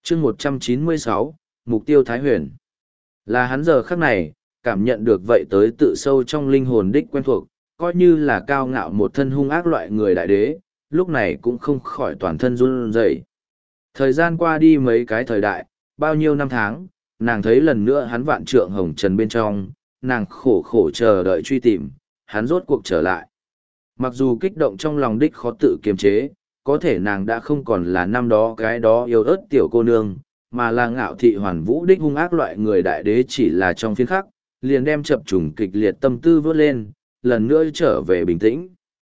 chương 196, mục tiêu Thái Huyền. Là hắn giờ khắc này, cảm nhận được vậy tới tự sâu trong linh hồn đích quen thuộc, coi như là cao ngạo một thân hung ác loại người đại đế, lúc này cũng không khỏi toàn thân run rẩy. Thời gian qua đi mấy cái thời đại, bao nhiêu năm tháng, nàng thấy lần nữa hắn vạn trượng hồng trần bên trong, nàng khổ khổ chờ đợi truy tìm, hắn rốt cuộc trở lại. Mặc dù kích động trong lòng đích khó tự kiềm chế, có thể nàng đã không còn là năm đó cái đó yêu ớt tiểu cô nương, mà là ngạo thị hoàn vũ đích hung ác loại người đại đế chỉ là trong phiên khắc, liền đem chập trùng kịch liệt tâm tư vớt lên, lần nữa trở về bình tĩnh.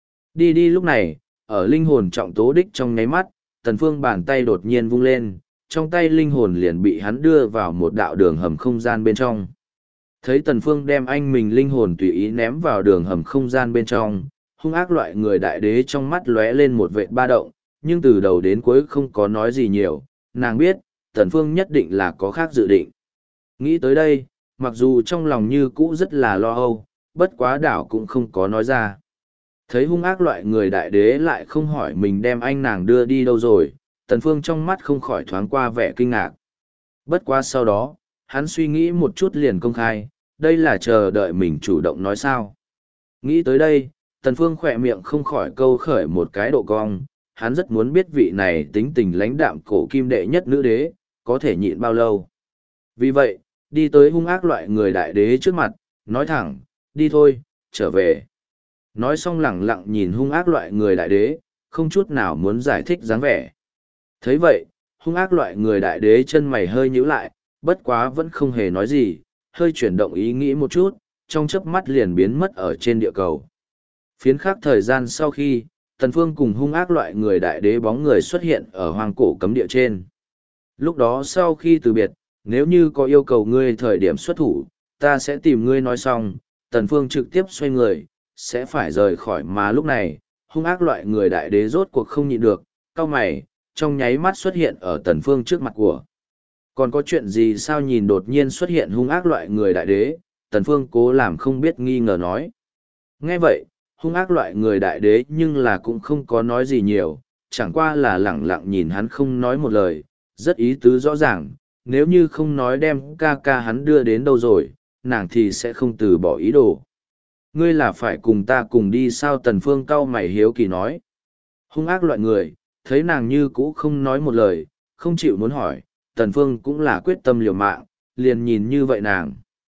Đi đi lúc này, ở linh hồn trọng tố đích trong nháy mắt, Tần Phương bàn tay đột nhiên vung lên, trong tay linh hồn liền bị hắn đưa vào một đạo đường hầm không gian bên trong. Thấy Tần Phương đem anh mình linh hồn tùy ý ném vào đường hầm không gian bên trong, hung ác loại người đại đế trong mắt lóe lên một vệt ba động, nhưng từ đầu đến cuối không có nói gì nhiều, nàng biết, Tần Phương nhất định là có khác dự định. Nghĩ tới đây, mặc dù trong lòng như cũ rất là lo âu, bất quá đảo cũng không có nói ra. Thấy hung ác loại người đại đế lại không hỏi mình đem anh nàng đưa đi đâu rồi, Tần Phương trong mắt không khỏi thoáng qua vẻ kinh ngạc. Bất quá sau đó, hắn suy nghĩ một chút liền công khai, đây là chờ đợi mình chủ động nói sao. Nghĩ tới đây, Tần Phương khỏe miệng không khỏi câu khởi một cái độ cong, hắn rất muốn biết vị này tính tình lãnh đạm cổ kim đệ nhất nữ đế, có thể nhịn bao lâu. Vì vậy, đi tới hung ác loại người đại đế trước mặt, nói thẳng, đi thôi, trở về. Nói xong lẳng lặng nhìn hung ác loại người đại đế, không chút nào muốn giải thích dáng vẻ. Thấy vậy, hung ác loại người đại đế chân mày hơi nhíu lại, bất quá vẫn không hề nói gì, hơi chuyển động ý nghĩ một chút, trong chớp mắt liền biến mất ở trên địa cầu. Phiến khắc thời gian sau khi, Tần Phương cùng hung ác loại người đại đế bóng người xuất hiện ở hoang cổ cấm địa trên. Lúc đó sau khi từ biệt, nếu như có yêu cầu ngươi thời điểm xuất thủ, ta sẽ tìm ngươi nói xong, Tần Phương trực tiếp xoay người, sẽ phải rời khỏi mà lúc này, hung ác loại người đại đế rốt cuộc không nhịn được, cau mày, trong nháy mắt xuất hiện ở Tần Phương trước mặt của. Còn có chuyện gì sao nhìn đột nhiên xuất hiện hung ác loại người đại đế, Tần Phương cố làm không biết nghi ngờ nói. Nghe vậy, hung ác loại người đại đế nhưng là cũng không có nói gì nhiều, chẳng qua là lẳng lặng nhìn hắn không nói một lời, rất ý tứ rõ ràng, nếu như không nói đem ca ca hắn đưa đến đâu rồi, nàng thì sẽ không từ bỏ ý đồ. Ngươi là phải cùng ta cùng đi sao Tần Phương cau mày hiếu kỳ nói. Hung ác loại người, thấy nàng như cũ không nói một lời, không chịu muốn hỏi, Tần Phương cũng là quyết tâm liều mạng, liền nhìn như vậy nàng.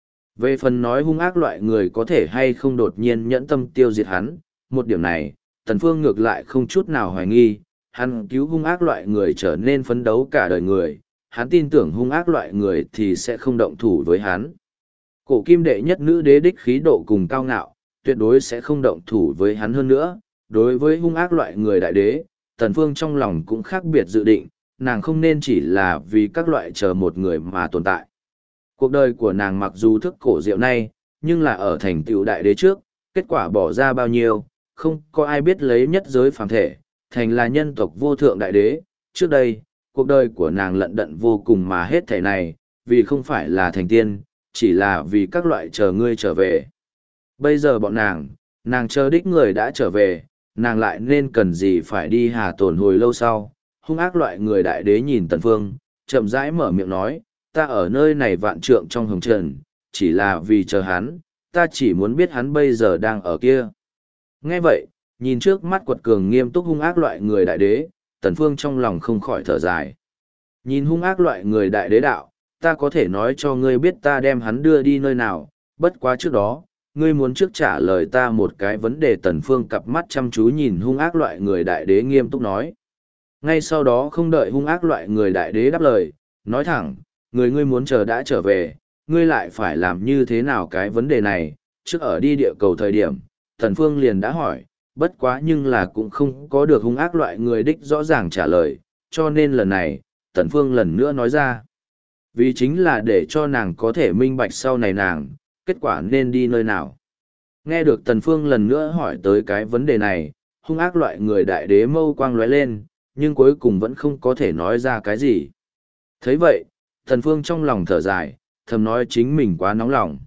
Về phần nói hung ác loại người có thể hay không đột nhiên nhẫn tâm tiêu diệt hắn, một điểm này, Tần Phương ngược lại không chút nào hoài nghi, hắn cứu hung ác loại người trở nên phấn đấu cả đời người, hắn tin tưởng hung ác loại người thì sẽ không động thủ với hắn. Cổ kim đệ nhất nữ đế đích khí độ cùng cao ngạo, tuyệt đối sẽ không động thủ với hắn hơn nữa, đối với hung ác loại người đại đế, Tần Phương trong lòng cũng khác biệt dự định, nàng không nên chỉ là vì các loại chờ một người mà tồn tại. Cuộc đời của nàng mặc dù thức cổ diệu nay, nhưng là ở thành tựu đại đế trước, kết quả bỏ ra bao nhiêu, không có ai biết lấy nhất giới phàm thể, thành là nhân tộc vô thượng đại đế. Trước đây, cuộc đời của nàng lận đận vô cùng mà hết thảy này, vì không phải là thành tiên, chỉ là vì các loại chờ ngươi trở về. Bây giờ bọn nàng chờ đích người đã trở về, nàng lại nên cần gì phải đi hà tổn hồi lâu sau. Hung ác loại người đại đế nhìn Tần Phương, chậm rãi mở miệng nói, ta ở nơi này vạn trượng trong hồng trần, chỉ là vì chờ hắn, ta chỉ muốn biết hắn bây giờ đang ở kia. Nghe vậy, nhìn trước mắt quật cường nghiêm túc hung ác loại người đại đế, Tần Phương trong lòng không khỏi thở dài. Nhìn hung ác loại người đại đế đạo, ta có thể nói cho ngươi biết ta đem hắn đưa đi nơi nào, bất quá trước đó, ngươi muốn trước trả lời ta một cái vấn đề. Tần Phương cặp mắt chăm chú nhìn hung ác loại người đại đế nghiêm túc nói. Ngay sau đó không đợi hung ác loại người đại đế đáp lời, nói thẳng, người ngươi muốn chờ đã trở về, ngươi lại phải làm như thế nào cái vấn đề này, trước ở đi địa cầu thời điểm, Tần Phương liền đã hỏi, bất quá nhưng là cũng không có được hung ác loại người đích rõ ràng trả lời, cho nên lần này, Tần Phương lần nữa nói ra. Vì chính là để cho nàng có thể minh bạch sau này nàng, kết quả nên đi nơi nào. Nghe được Tần Phương lần nữa hỏi tới cái vấn đề này, hung ác loại người đại đế mâu quang lóe lên, nhưng cuối cùng vẫn không có thể nói ra cái gì. Thấy vậy, Tần Phương trong lòng thở dài, thầm nói chính mình quá nóng lòng.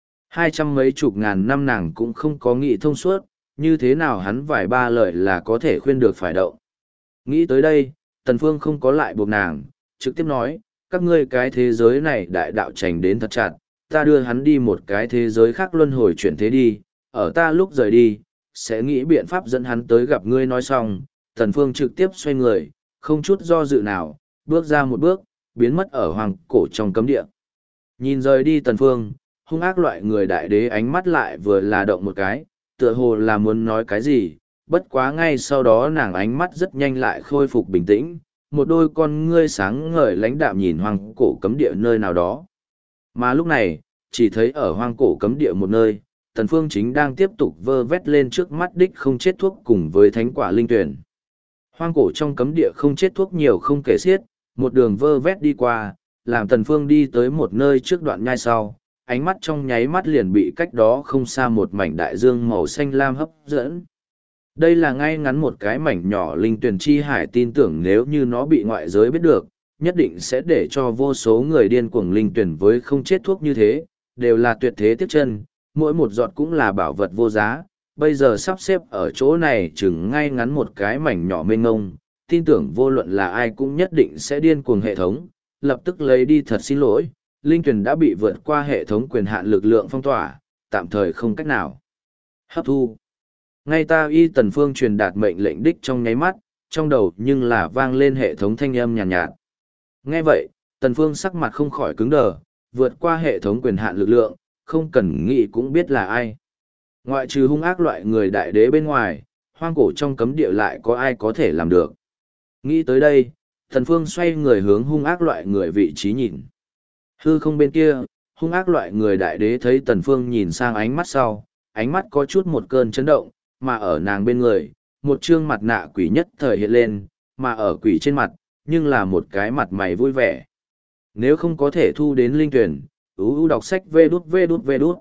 200 mấy chục ngàn năm nàng cũng không có nghĩ thông suốt, như thế nào hắn vài ba lời là có thể khuyên được phải động. Nghĩ tới đây, Tần Phương không có lại buộc nàng, trực tiếp nói, các ngươi cái thế giới này đại đạo trành đến thật chặt, ta đưa hắn đi một cái thế giới khác luân hồi chuyển thế đi, ở ta lúc rời đi, sẽ nghĩ biện pháp dẫn hắn tới gặp ngươi. Nói xong, Tần Phương trực tiếp xoay người, không chút do dự nào, bước ra một bước, biến mất ở hoàng cổ trong cấm địa. Nhìn rời đi Tần Phương, hung ác loại người đại đế ánh mắt lại vừa là động một cái, tựa hồ là muốn nói cái gì, bất quá ngay sau đó nàng ánh mắt rất nhanh lại khôi phục bình tĩnh, một đôi con ngươi sáng ngời lãnh đạm nhìn hoang cổ cấm địa nơi nào đó. Mà lúc này, chỉ thấy ở hoang cổ cấm địa một nơi, Tần Phương chính đang tiếp tục vơ vét lên trước mắt đích không chết thuốc cùng với thánh quả linh tuyển. Hoang cổ trong cấm địa không chết thuốc nhiều không kể xiết, một đường vơ vét đi qua, làm Tần Phương đi tới một nơi trước đoạn nhai sau, ánh mắt trong nháy mắt liền bị cách đó không xa một mảnh đại dương màu xanh lam hấp dẫn. Đây là ngay ngắn một cái mảnh nhỏ linh tuyển chi hải, tin tưởng nếu như nó bị ngoại giới biết được, nhất định sẽ để cho vô số người điên cuồng linh tuyển với không chết thuốc như thế, đều là tuyệt thế tiếp chân, mỗi một giọt cũng là bảo vật vô giá. Bây giờ sắp xếp ở chỗ này chừng ngay ngắn một cái mảnh nhỏ mênh ngông, tin tưởng vô luận là ai cũng nhất định sẽ điên cuồng hệ thống, lập tức lấy đi. Thật xin lỗi, linh tuyển đã bị vượt qua hệ thống quyền hạn lực lượng phong tỏa, tạm thời không cách nào hấp thu. Ngay ta y Tần Phương truyền đạt mệnh lệnh đích trong nháy mắt, trong đầu nhưng là vang lên hệ thống thanh âm nhàn nhạt. Nghe vậy, Tần Phương sắc mặt không khỏi cứng đờ, vượt qua hệ thống quyền hạn lực lượng, không cần nghĩ cũng biết là ai. Ngoại trừ hung ác loại người đại đế bên ngoài, hoang cổ trong cấm địa lại có ai có thể làm được. Nghĩ tới đây, Tần Phương xoay người hướng hung ác loại người vị trí nhìn. Hư không bên kia, hung ác loại người đại đế thấy Tần Phương nhìn sang ánh mắt sau, ánh mắt có chút một cơn chấn động, mà ở nàng bên người, một trương mặt nạ quỷ nhất thời hiện lên, mà ở quỷ trên mặt, nhưng là một cái mặt mày vui vẻ. Nếu không có thể thu đến linh tuyển, đọc sách vê đút.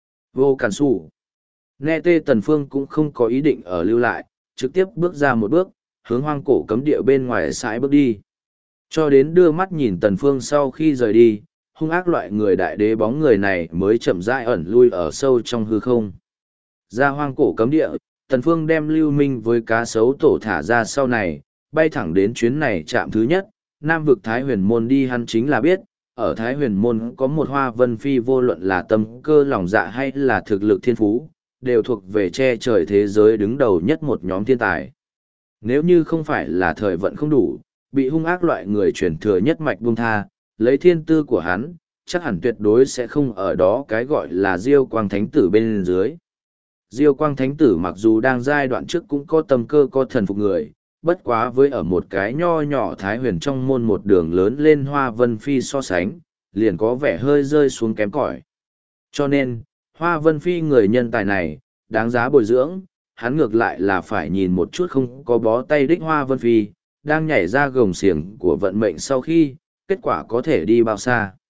Vô cản sủ. Nghe tê Tần Phương cũng không có ý định ở lưu lại, trực tiếp bước ra một bước, hướng hoang cổ cấm địa bên ngoài sải bước đi. Cho đến đưa mắt nhìn Tần Phương sau khi rời đi, hung ác loại người đại đế bóng người này mới chậm rãi ẩn lui ở sâu trong hư không. Ra hoang cổ cấm địa, Tần Phương đem Lưu Minh với cá sấu tổ thả ra sau này, bay thẳng đến chuyến này trạm thứ nhất, Nam vực Thái Huyền Môn đi. Hắn chính là biết, ở Thái Huyền Môn có một Hoa Vân Phi, vô luận là tâm cơ lòng dạ hay là thực lực thiên phú, đều thuộc về che trời thế giới đứng đầu nhất một nhóm thiên tài. Nếu như không phải là thời vận không đủ, bị hung ác loại người truyền thừa nhất mạch buông tha, lấy thiên tư của hắn, chắc hẳn tuyệt đối sẽ không ở đó cái gọi là Diêu Quang Thánh Tử bên dưới. Diêu Quang Thánh Tử mặc dù đang giai đoạn trước cũng có tâm cơ có thần phục người, bất quá với ở một cái nho nhỏ Thái Huyền trong môn một đường lớn lên Hoa Vân Phi so sánh, liền có vẻ hơi rơi xuống kém cỏi. Cho nên, Hoa Vân Phi người nhân tài này, đáng giá bồi dưỡng, hắn ngược lại là phải nhìn một chút không có bó tay đích Hoa Vân Phi, đang nhảy ra gồng xiềng của vận mệnh sau khi, kết quả có thể đi bao xa.